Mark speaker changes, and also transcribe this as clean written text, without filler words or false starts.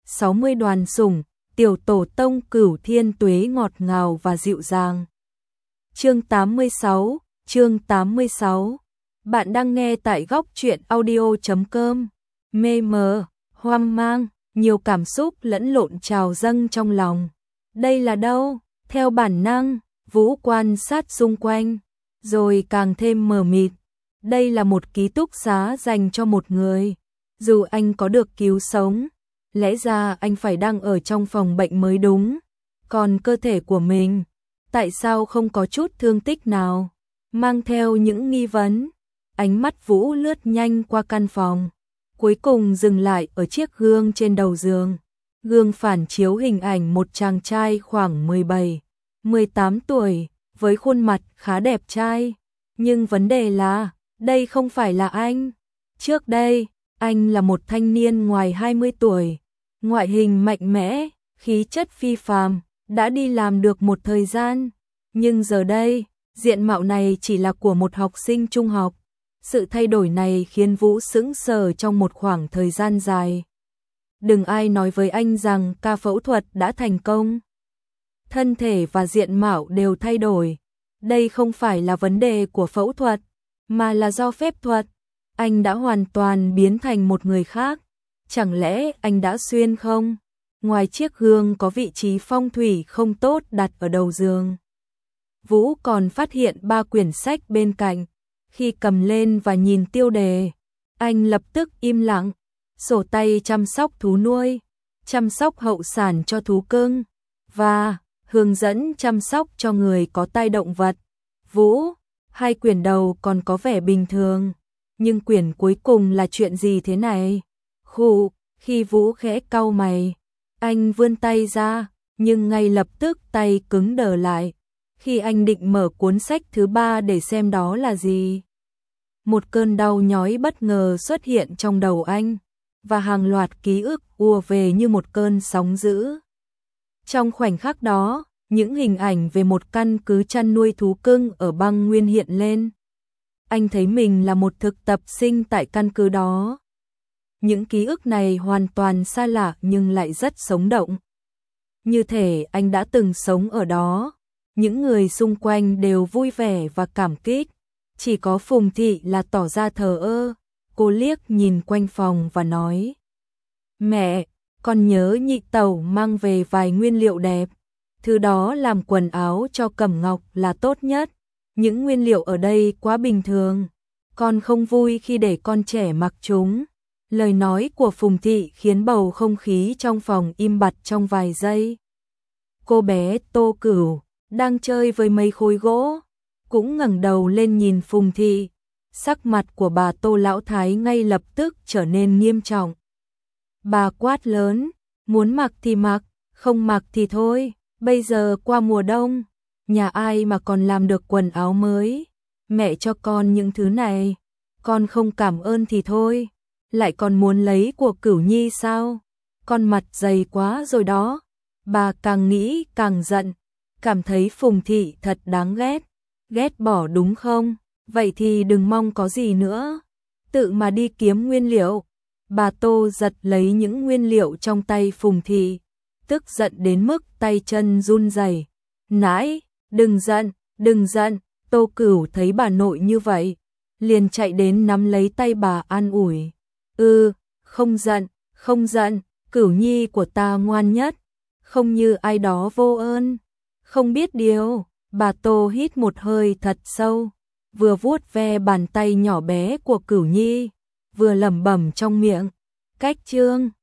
Speaker 1: 60 đoàn sủng, tiểu tổ tông Cửu Thiên Tuế ngọt ngào và dịu dàng. Chương 86. Bạn đang nghe tại góc truyện audio.com. Mê mờ, hoang mang, nhiều cảm xúc lẫn lộn trào dâng trong lòng. Đây là đâu? Theo bản năng, Vũ quan sát xung quanh, rồi càng thêm mờ mịt. Đây là một ký túc xá dành cho một người. Dù anh có được cứu sống, lẽ ra anh phải đang ở trong phòng bệnh mới đúng. Còn cơ thể của mình, tại sao không có chút thương tích nào? Mang theo những nghi vấn, ánh mắt Vũ lướt nhanh qua căn phòng, cuối cùng dừng lại ở chiếc gương trên đầu giường. Gương phản chiếu hình ảnh một chàng trai khoảng 17-18 tuổi, với khuôn mặt khá đẹp trai. Nhưng vấn đề là, đây không phải là anh. Trước đây, anh là một thanh niên ngoài 20 tuổi, ngoại hình mạnh mẽ, khí chất phi phàm, đã đi làm được một thời gian. Nhưng giờ đây, diện mạo này chỉ là của một học sinh trung học. Sự thay đổi này khiến Vũ sững sờ trong một khoảng thời gian dài. Đừng ai nói với anh rằng ca phẫu thuật đã thành công. Thân thể và diện mạo đều thay đổi. Đây không phải là vấn đề của phẫu thuật, mà là do phép thuật. Anh đã hoàn toàn biến thành một người khác. Chẳng lẽ anh đã xuyên không? Ngoài chiếc gương có vị trí phong thủy không tốt đặt ở đầu giường, Vũ còn phát hiện 3 quyển sách bên cạnh. Khi cầm lên và nhìn tiêu đề, anh lập tức im lặng. Sổ tay chăm sóc thú nuôi, chăm sóc hậu sản cho thú cưng, và hướng dẫn chăm sóc cho người có tai động vật. Vũ, 2 quyển đầu còn có vẻ bình thường, nhưng quyển cuối cùng là chuyện gì thế này? Khụ, khi Vũ khẽ cau mày, anh vươn tay ra, nhưng ngay lập tức tay cứng đờ lại. Khi anh định mở cuốn sách thứ 3 để xem đó là gì, một cơn đau nhói bất ngờ xuất hiện trong đầu anh, và hàng loạt ký ức ùa về như một cơn sóng dữ. Trong khoảnh khắc đó, những hình ảnh về một căn cứ chăn nuôi thú cưng ở băng nguyên hiện lên. Anh thấy mình là một thực tập sinh tại căn cứ đó. Những ký ức này hoàn toàn xa lạ nhưng lại rất sống động. Như thể anh đã từng sống ở đó. Những người xung quanh đều vui vẻ và cảm kích. Chỉ có Phùng Thị là tỏ ra thờ ơ. Cô liếc nhìn quanh phòng và nói: "Mẹ, con nhớ nhị tẩu mang về vài nguyên liệu đẹp. Thứ đó làm quần áo cho Cẩm Ngọc là tốt nhất. Những nguyên liệu ở đây quá bình thường. Con không vui khi để con trẻ mặc chúng." Lời nói của Phùng Thị khiến bầu không khí trong phòng im bặt trong vài giây. Cô bé Tô Cửu đang chơi với mấy khối gỗ, cũng ngẩng đầu lên nhìn Phùng Thị. Sắc mặt của bà Tô Lão Thái ngay lập tức trở nên nghiêm trọng. Bà quát lớn: "Muốn mặc thì mặc, không mặc thì thôi. Bây giờ qua mùa đông, nhà ai mà còn làm được quần áo mới. Mẹ cho con những thứ này, con không cảm ơn thì thôi, lại còn muốn lấy của Cửu Nhi sao? Con mặt dày quá rồi đó." Bà càng nghĩ càng giận, cảm thấy Phùng Thị thật đáng ghét. Ghét bỏ đúng không? Vậy thì đừng mong có gì nữa, tự mà đi kiếm nguyên liệu. Bà Tô giật lấy những nguyên liệu trong tay Phùng Thị, tức giận đến mức tay chân run rẩy. "Nãi, đừng giận, đừng giận." Tô Cửu thấy bà nội như vậy, liền chạy đến nắm lấy tay bà an ủi. Không giận, không giận, Cửu Nhi của ta ngoan nhất, không như ai đó vô ơn, không biết điều." Bà Tô hít một hơi thật sâu, vừa vuốt ve bàn tay nhỏ bé của Cửu Nhi, vừa lẩm bẩm trong miệng: "Cách Trương."